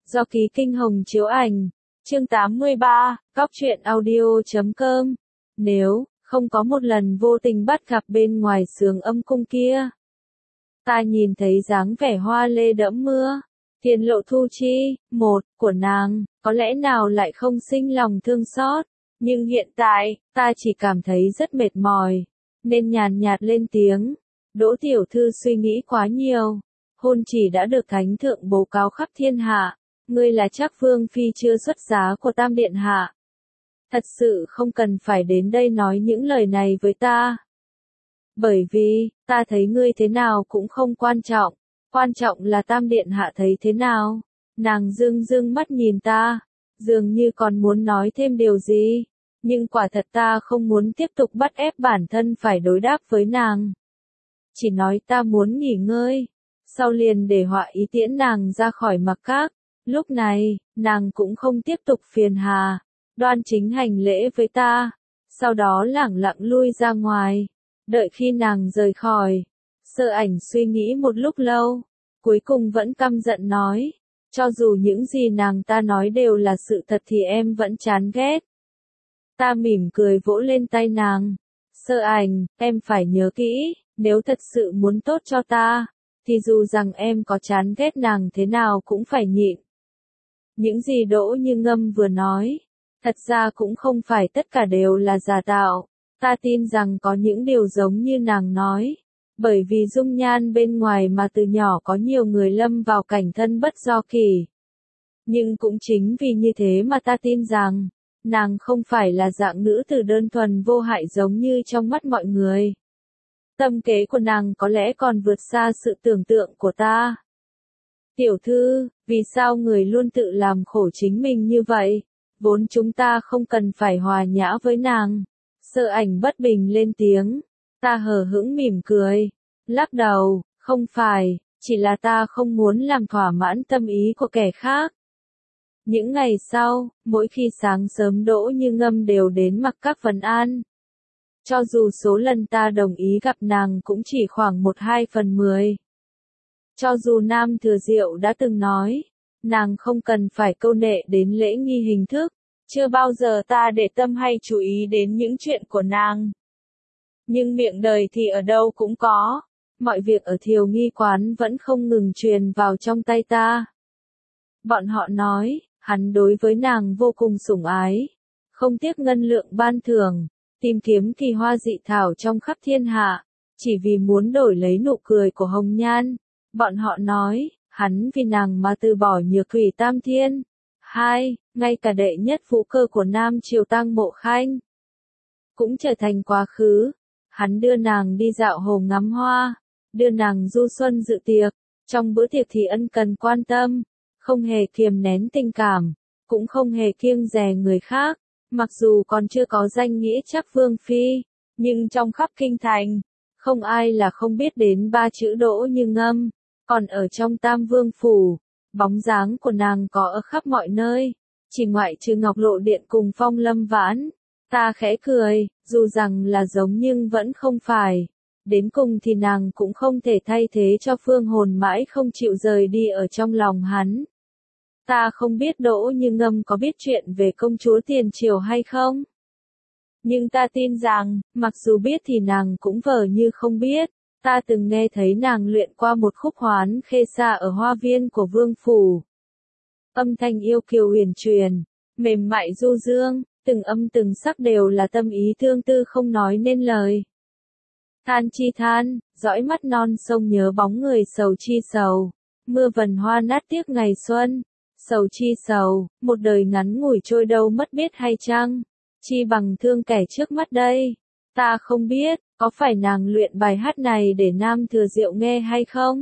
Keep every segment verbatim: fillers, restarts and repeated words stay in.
Do Ký Kinh Hồng chiếu ảnh. Chương tám mươi ba, Góc truyện audio chấm com. Nếu không có một lần vô tình bắt gặp bên ngoài sườn âm cung kia, ta nhìn thấy dáng vẻ hoa lê đẫm mưa, tiền lộ thu chi, một, của nàng, có lẽ nào lại không sinh lòng thương xót. Nhưng hiện tại, ta chỉ cảm thấy rất mệt mỏi, nên nhàn nhạt lên tiếng. Đỗ tiểu thư suy nghĩ quá nhiều. Hôn chỉ đã được thánh thượng bố cáo khắp thiên hạ. Ngươi là chắc vương phi chưa xuất giá của Tam Điện Hạ. Thật sự không cần phải đến đây nói những lời này với ta. Bởi vì, ta thấy ngươi thế nào cũng không quan trọng. Quan trọng là Tam Điện Hạ thấy thế nào. Nàng dương dương mắt nhìn ta, dường như còn muốn nói thêm điều gì. Nhưng quả thật ta không muốn tiếp tục bắt ép bản thân phải đối đáp với nàng. Chỉ nói ta muốn nghỉ ngơi. Sau liền để họa ý tiễn nàng ra khỏi mặc các. Lúc này, nàng cũng không tiếp tục phiền hà, đoan chính hành lễ với ta, sau đó lẳng lặng lui ra ngoài. Đợi khi nàng rời khỏi, Sơ Ảnh suy nghĩ một lúc lâu, cuối cùng vẫn căm giận nói, cho dù những gì nàng ta nói đều là sự thật thì em vẫn chán ghét. Ta mỉm cười vỗ lên tay nàng, Sơ Ảnh, em phải nhớ kỹ, nếu thật sự muốn tốt cho ta, thì dù rằng em có chán ghét nàng thế nào cũng phải nhịn. Những gì Đỗ Như Ngâm vừa nói, thật ra cũng không phải tất cả đều là giả tạo. Ta tin rằng có những điều giống như nàng nói, bởi vì dung nhan bên ngoài mà từ nhỏ có nhiều người lâm vào cảnh thân bất do kỳ. Nhưng cũng chính vì như thế mà ta tin rằng, nàng không phải là dạng nữ tử đơn thuần vô hại giống như trong mắt mọi người. Tâm kế của nàng có lẽ còn vượt xa sự tưởng tượng của ta. Tiểu thư, vì sao người luôn tự làm khổ chính mình như vậy? Vốn chúng ta không cần phải hòa nhã với nàng. Sơ Ảnh bất bình lên tiếng. Ta hờ hững mỉm cười. Lắc đầu, không phải, chỉ là ta không muốn làm thỏa mãn tâm ý của kẻ khác. Những ngày sau, mỗi khi sáng sớm Đỗ Như Ngâm đều đến mặc các vấn an. Cho dù số lần ta đồng ý gặp nàng cũng chỉ khoảng một hai phần mười. Cho dù Nam Thừa Diệu đã từng nói, nàng không cần phải câu nệ đến lễ nghi hình thức, chưa bao giờ ta để tâm hay chú ý đến những chuyện của nàng. Nhưng miệng đời thì ở đâu cũng có, mọi việc ở Thiều Nghi Quán vẫn không ngừng truyền vào trong tay ta. Bọn họ nói, hắn đối với nàng vô cùng sủng ái, không tiếc ngân lượng ban thưởng, tìm kiếm kỳ hoa dị thảo trong khắp thiên hạ, chỉ vì muốn đổi lấy nụ cười của Hồng Nhan. Bọn họ nói, hắn vì nàng mà từ bỏ Nhược Thủy Tam Thiên. Hai, ngay cả đệ nhất vũ cơ của Nam Triều Tang Mộ Khanh cũng trở thành quá khứ. Hắn đưa nàng đi dạo hồ ngắm hoa, đưa nàng du xuân dự tiệc, trong bữa tiệc thì ân cần quan tâm, không hề kiềm nén tình cảm, cũng không hề kiêng dè người khác. Mặc dù còn chưa có danh nghĩa chắc vương phi, nhưng trong khắp kinh thành, không ai là không biết đến ba chữ Đỗ Như Ngâm. Còn ở trong Tam Vương Phủ, bóng dáng của nàng có ở khắp mọi nơi, chỉ ngoại trừ Ngọc Lộ Điện cùng Phong Lâm Vãn. Ta khẽ cười, dù rằng là giống nhưng vẫn không phải. Đến cùng thì nàng cũng không thể thay thế cho Phương Hồn mãi không chịu rời đi ở trong lòng hắn. Ta không biết Đỗ Như Ngâm có biết chuyện về công chúa Tiền Triều hay không? Nhưng ta tin rằng, mặc dù biết thì nàng cũng vờ như không biết. Ta từng nghe thấy nàng luyện qua một khúc Hoán Khê Sa ở hoa viên của Vương Phủ. Âm thanh yêu kiều huyền truyền, mềm mại du dương, từng âm từng sắc đều là tâm ý thương tư không nói nên lời. Than chi than, dõi mắt non sông nhớ bóng người sầu chi sầu, mưa vần hoa nát tiếc ngày xuân, sầu chi sầu, một đời ngắn ngủi trôi đâu mất biết hay chăng, chi bằng thương kẻ trước mắt đây. Ta không biết, có phải nàng luyện bài hát này để Nam Thừa Diệu nghe hay không?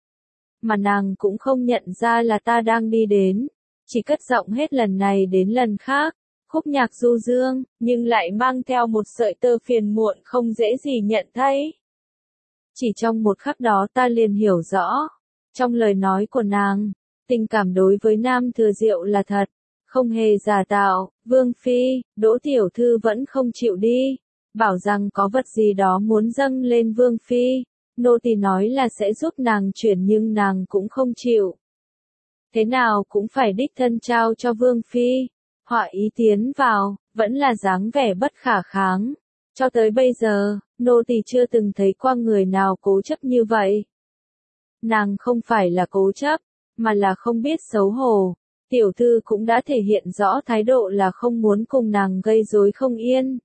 Mà nàng cũng không nhận ra là ta đang đi đến, chỉ cất giọng hết lần này đến lần khác, khúc nhạc du dương, nhưng lại mang theo một sợi tơ phiền muộn không dễ gì nhận thấy. Chỉ trong một khắc đó ta liền hiểu rõ, trong lời nói của nàng, tình cảm đối với Nam Thừa Diệu là thật, không hề giả tạo. Vương phi, Đỗ tiểu thư vẫn không chịu đi. Bảo rằng có vật gì đó muốn dâng lên vương phi, nô tỳ nói là sẽ giúp nàng chuyển nhưng nàng cũng không chịu. thế nào cũng phải đích thân trao cho Vương Phi. Họa ý tiến vào, vẫn là dáng vẻ bất khả kháng. Cho tới bây giờ, nô tỳ chưa từng thấy qua người nào cố chấp như vậy. Nàng không phải là cố chấp, mà là không biết xấu hổ. Tiểu thư cũng đã thể hiện rõ thái độ là không muốn cùng nàng gây rối không yên.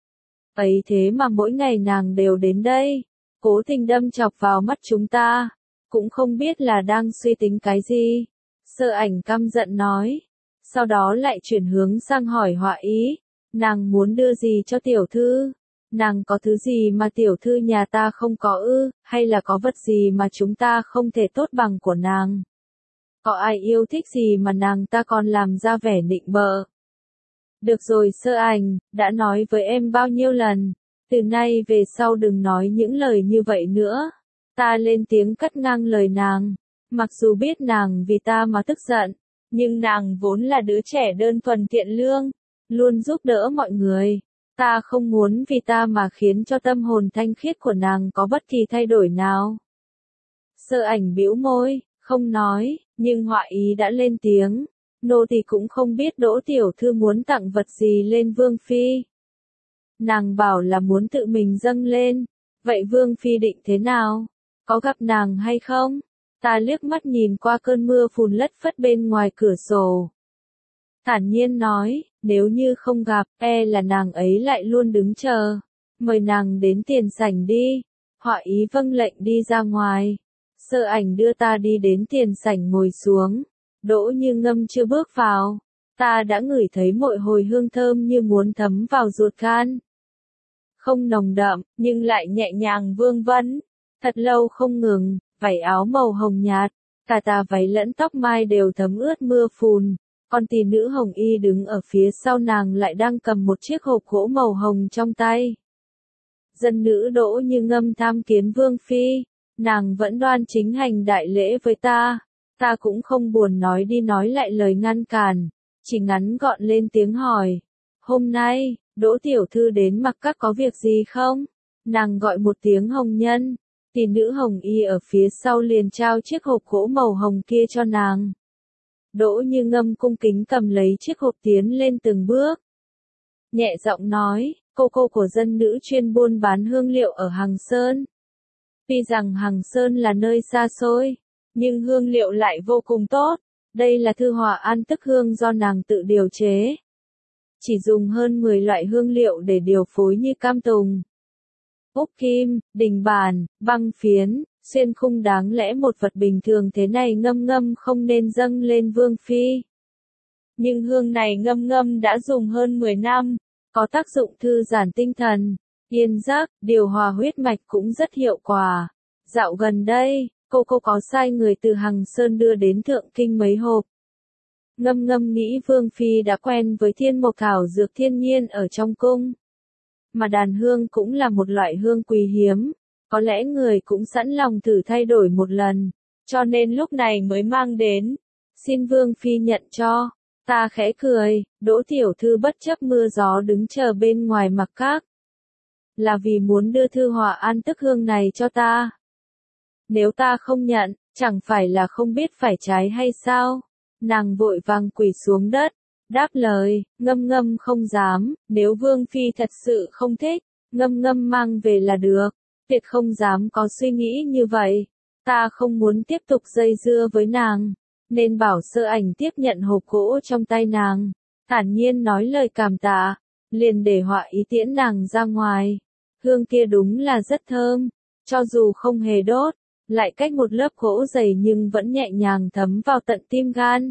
Ấy thế mà mỗi ngày nàng đều đến đây, cố tình đâm chọc vào mắt chúng ta, cũng không biết là đang suy tính cái gì. Sơ Ảnh căm giận nói, sau đó lại chuyển hướng sang hỏi Họa Ý, nàng muốn đưa gì cho tiểu thư? Nàng có thứ gì mà tiểu thư nhà ta không có ư, hay là có vật gì mà chúng ta không thể tốt bằng của nàng? Có ai yêu thích gì mà nàng ta còn làm ra vẻ nịnh bợ? Được rồi Sơ Ảnh, đã nói với em bao nhiêu lần, từ nay về sau đừng nói những lời như vậy nữa. Ta lên tiếng cắt ngang lời nàng, mặc dù biết nàng vì ta mà tức giận, nhưng nàng vốn là đứa trẻ đơn thuần thiện lương, luôn giúp đỡ mọi người. Ta không muốn vì ta mà khiến cho tâm hồn thanh khiết của nàng có bất kỳ thay đổi nào. Sơ Ảnh bĩu môi, không nói, nhưng Họa Ý đã lên tiếng. Nô tỳ cũng không biết Đỗ tiểu thư muốn tặng vật gì lên Vương Phi. Nàng bảo là muốn tự mình dâng lên. Vậy Vương Phi định thế nào? Có gặp nàng hay không? Ta liếc mắt nhìn qua cơn mưa phùn lất phất bên ngoài cửa sổ. Thản nhiên nói, nếu như không gặp, e là nàng ấy lại luôn đứng chờ. Mời nàng đến tiền sảnh đi. Họa Ý vâng lệnh đi ra ngoài. Sơ Ảnh đưa ta đi đến tiền sảnh ngồi xuống. Đỗ Như Ngâm chưa bước vào, ta đã ngửi thấy mỗi hồi hương thơm như muốn thấm vào ruột gan. Không nồng đậm, nhưng lại nhẹ nhàng vương vấn. Thật lâu không ngừng, vảy áo màu hồng nhạt, cả tà váy lẫn tóc mai đều thấm ướt mưa phùn. Con tỷ nữ hồng y đứng ở phía sau nàng lại đang cầm một chiếc hộp gỗ màu hồng trong tay. Dân nữ Đỗ Như Ngâm tham kiến Vương Phi, nàng vẫn đoan chính hành đại lễ với ta. Ta cũng không buồn nói đi nói lại lời ngăn cản, chỉ ngắn gọn lên tiếng hỏi. Hôm nay, Đỗ tiểu thư đến Mặc Các có việc gì không? Nàng gọi một tiếng Hồng Nhân, tỷ nữ hồng y ở phía sau liền trao chiếc hộp gỗ màu hồng kia cho nàng. Đỗ Như Ngâm cung kính cầm lấy chiếc hộp tiến lên từng bước. Nhẹ giọng nói, cô cô của dân nữ chuyên buôn bán hương liệu ở Hằng Sơn. Tuy rằng Hằng Sơn là nơi xa xôi, nhưng hương liệu lại vô cùng tốt. Đây là thư Hòa An Tức Hương do nàng tự điều chế. Chỉ dùng hơn mười loại hương liệu để điều phối như cam tùng, úc kim, đình bàn, băng phiến, xuyên khung, đáng lẽ một vật bình thường thế này ngâm ngâm không nên dâng lên Vương Phi. Nhưng hương này ngâm ngâm đã dùng hơn mười năm, có tác dụng thư giãn tinh thần, yên giấc, điều hòa huyết mạch cũng rất hiệu quả. Dạo gần đây, cô cô có sai người từ Hằng Sơn đưa đến Thượng Kinh mấy hộp. Ngâm ngâm nghĩ Vương Phi đã quen với thiên mộc thảo dược thiên nhiên ở trong cung. Mà đàn hương cũng là một loại hương quý hiếm, có lẽ người cũng sẵn lòng thử thay đổi một lần, cho nên lúc này mới mang đến. Xin Vương Phi nhận cho. Ta khẽ cười, Đỗ tiểu thư bất chấp mưa gió đứng chờ bên ngoài Mặc Các. Là vì muốn đưa thư Hòa An Tức Hương này cho ta. Nếu ta không nhận, chẳng phải là không biết phải trái hay sao? Nàng vội vàng quỳ xuống đất, đáp lời, Ngâm Ngâm không dám, nếu Vương Phi thật sự không thích, Ngâm Ngâm mang về là được, tuyệt không dám có suy nghĩ như vậy. Ta không muốn tiếp tục dây dưa với nàng, nên bảo Sơ Ảnh tiếp nhận hộp gỗ trong tay nàng, thản nhiên nói lời cảm tạ, liền để Họa Ý tiễn nàng ra ngoài. Hương kia đúng là rất thơm, cho dù không hề đốt, lại cách một lớp gỗ dày nhưng vẫn nhẹ nhàng thấm vào tận tim gan.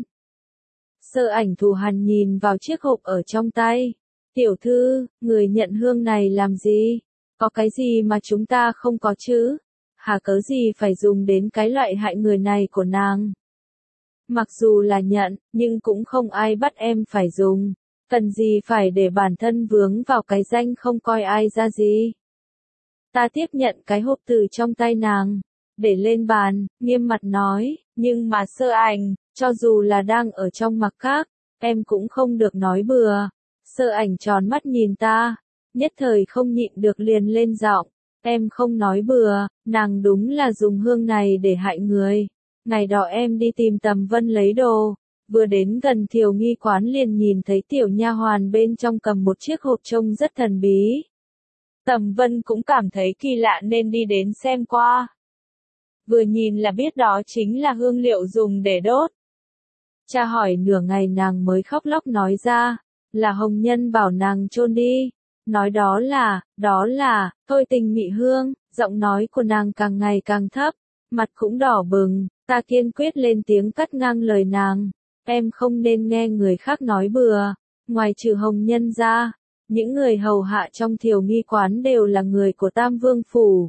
Sơ Ảnh thù hằn nhìn vào chiếc hộp ở trong tay. Tiểu thư, người nhận hương này làm gì? Có cái gì mà chúng ta không có chứ? Hà cớ gì phải dùng đến cái loại hại người này của nàng? Mặc dù là nhận, nhưng cũng không ai bắt em phải dùng. Cần gì phải để bản thân vướng vào cái danh không coi ai ra gì? Ta tiếp nhận cái hộp từ trong tay nàng, để lên bàn, nghiêm mặt nói, nhưng mà Sơ Ảnh, cho dù là đang ở trong Mặc Các, em cũng không được nói bừa. Sơ Ảnh tròn mắt nhìn ta, nhất thời không nhịn được liền lên giọng, em không nói bừa, nàng đúng là dùng hương này để hại người. Ngày đó em đi tìm Tầm Vân lấy đồ, vừa đến gần Thiều Nghi quán liền nhìn thấy tiểu nha hoàn bên trong cầm một chiếc hộp trông rất thần bí. Tầm Vân cũng cảm thấy kỳ lạ nên đi đến xem qua. Vừa nhìn là biết đó chính là hương liệu dùng để đốt. Cha hỏi nửa ngày nàng mới khóc lóc nói ra, là Hồng Nhân bảo nàng chôn đi. Nói đó là, đó là, thôi tình mị hương, giọng nói của nàng càng ngày càng thấp, mặt cũng đỏ bừng, ta kiên quyết lên tiếng cắt ngang lời nàng. Em không nên nghe người khác nói bừa, ngoài trừ Hồng Nhân ra, những người hầu hạ trong Thiều Nghi quán đều là người của Tam Vương Phủ.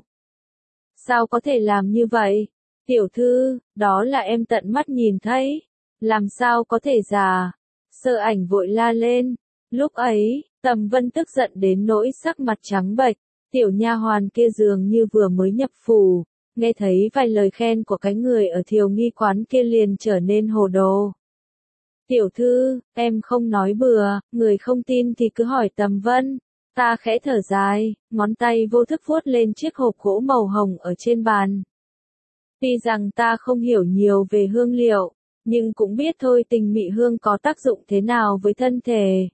Sao có thể làm như vậy? Tiểu thư, đó là em tận mắt nhìn thấy, làm sao có thể giả? Sơ Ảnh vội la lên. Lúc ấy, Tầm Vân tức giận đến nỗi sắc mặt trắng bệch, tiểu nha hoàn kia dường như vừa mới nhập phủ, nghe thấy vài lời khen của cái người ở Thiều Nghi quán kia liền trở nên hồ đồ. Tiểu thư, em không nói bừa, người không tin thì cứ hỏi Tầm Vân. Ta khẽ thở dài, ngón tay vô thức vuốt lên chiếc hộp gỗ màu hồng ở trên bàn. Tuy rằng ta không hiểu nhiều về hương liệu, nhưng cũng biết thôi tình mị hương có tác dụng thế nào với thân thể.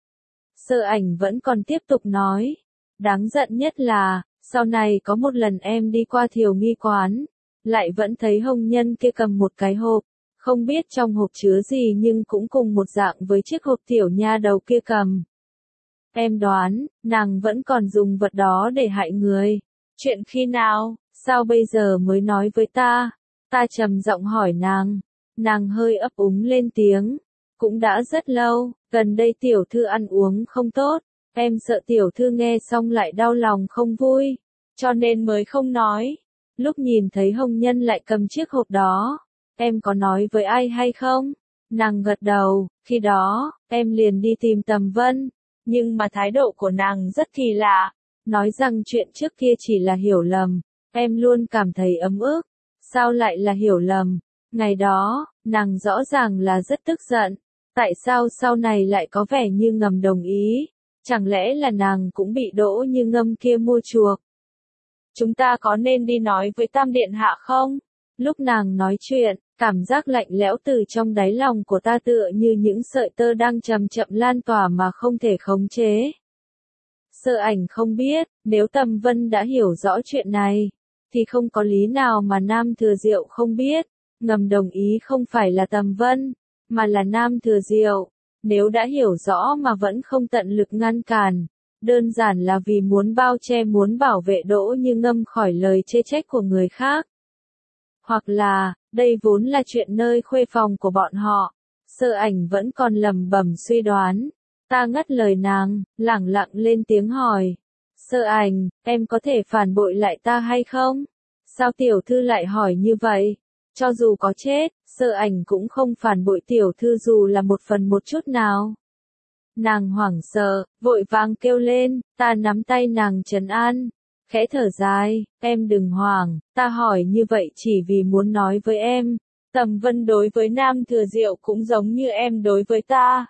Sơ Ảnh vẫn còn tiếp tục nói, đáng giận nhất là, sau này có một lần em đi qua Thiều Nghi quán, lại vẫn thấy Hồng Nhân kia cầm một cái hộp, không biết trong hộp chứa gì nhưng cũng cùng một dạng với chiếc hộp tiểu nha đầu kia cầm. Em đoán, nàng vẫn còn dùng vật đó để hại người. Chuyện khi nào, sao bây giờ mới nói với ta? Ta trầm giọng hỏi nàng, nàng hơi ấp úng lên tiếng. Cũng đã rất lâu, gần đây tiểu thư ăn uống không tốt, em sợ tiểu thư nghe xong lại đau lòng không vui, cho nên mới không nói. Lúc nhìn thấy Hồng Nhân lại cầm chiếc hộp đó, em có nói với ai hay không? Nàng gật đầu, khi đó, em liền đi tìm Tầm Vân, nhưng mà thái độ của nàng rất kỳ lạ, nói rằng chuyện trước kia chỉ là hiểu lầm, em luôn cảm thấy ấm ức, sao lại là hiểu lầm? Ngày đó, nàng rõ ràng là rất tức giận. Tại sao sau này lại có vẻ như ngầm đồng ý? Chẳng lẽ là nàng cũng bị Đỗ Như Ngâm kia mua chuộc? Chúng ta có nên đi nói với Tam Điện Hạ không? Lúc nàng nói chuyện, cảm giác lạnh lẽo từ trong đáy lòng của ta tựa như những sợi tơ đang chậm chậm lan tỏa mà không thể khống chế. Sơ Ảnh không biết, nếu Tầm Vân đã hiểu rõ chuyện này, thì không có lý nào mà Nam Thừa Diệu không biết. Ngầm đồng ý không phải là Tầm Vân, mà là Nam Thừa Diệu. Nếu đã hiểu rõ mà vẫn không tận lực ngăn cản, đơn giản là vì muốn bao che muốn bảo vệ Đỗ Như Ngâm khỏi lời chê trách của người khác. Hoặc là, đây vốn là chuyện nơi khuê phòng của bọn họ. Sơ Ảnh vẫn còn lẩm bẩm suy đoán. Ta ngắt lời nàng, lẳng lặng lên tiếng hỏi. Sơ Ảnh, em có thể phản bội lại ta hay không? Sao tiểu thư lại hỏi như vậy? Cho dù có chết, Sơ Ảnh cũng không phản bội tiểu thư dù là một phần một chút nào. Nàng hoảng sợ, vội vàng kêu lên, ta nắm tay nàng trấn an, khẽ thở dài, em đừng hoảng, ta hỏi như vậy chỉ vì muốn nói với em, Tầm Vân đối với Nam Thừa Diệu cũng giống như em đối với ta.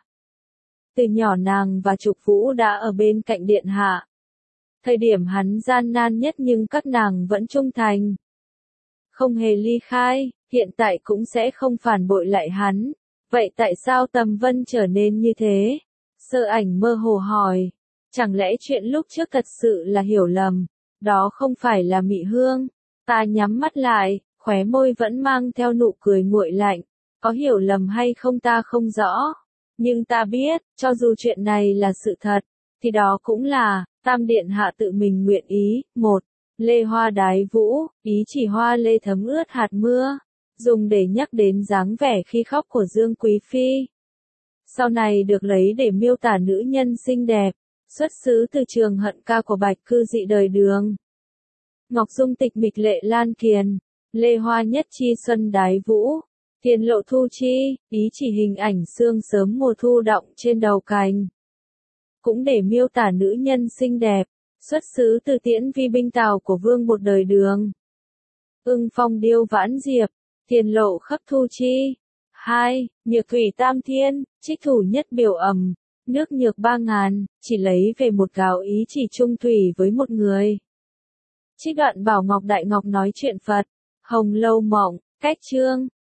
Từ nhỏ nàng và Trục Vũ đã ở bên cạnh điện hạ. Thời điểm hắn gian nan nhất nhưng các nàng vẫn trung thành. Không hề ly khai, hiện tại cũng sẽ không phản bội lại hắn. Vậy tại sao Tầm Vân trở nên như thế? Sơ Ảnh mơ hồ hỏi. Chẳng lẽ chuyện lúc trước thật sự là hiểu lầm? Đó không phải là mị hương. Ta nhắm mắt lại, khóe môi vẫn mang theo nụ cười nguội lạnh. Có hiểu lầm hay không ta không rõ. Nhưng ta biết, cho dù chuyện này là sự thật, thì đó cũng là, Tam Điện Hạ tự mình nguyện ý. Một. Lê hoa đái vũ, ý chỉ hoa lê thấm ướt hạt mưa, dùng để nhắc đến dáng vẻ khi khóc của Dương Quý Phi. Sau này được lấy để miêu tả nữ nhân xinh đẹp, xuất xứ từ trường hận ca của Bạch Cư Dị đời Đường. Ngọc Dung tịch mịch lệ lan kiền, lê hoa nhất chi xuân đái vũ, tiền lộ thu chi, ý chỉ hình ảnh sương sớm mùa thu đọng trên đầu cành. Cũng để miêu tả nữ nhân xinh đẹp, xuất xứ từ Tiễn Vi binh tào của Vương một đời Đường. Ưng phong điêu vãn diệp, tiền lộ khắp thu chi. Hai. Nhược thủy tam thiên, trích thủ nhất biểu ẩm, nước nhược ba ngàn, chỉ lấy về một gáo ý chỉ trung thủy với một người. Trích đoạn Bảo Ngọc Đại Ngọc nói chuyện Phật, Hồng Lâu Mộng, Cách chương